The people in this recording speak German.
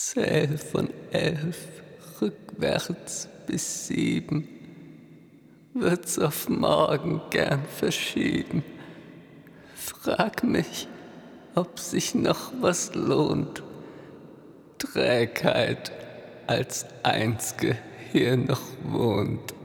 Zähl von 11 rückwärts bis 7, würd's auf morgen gern verschieben. Frag mich, ob sich noch was lohnt, Trägheit als einz'ge hier noch wohnt.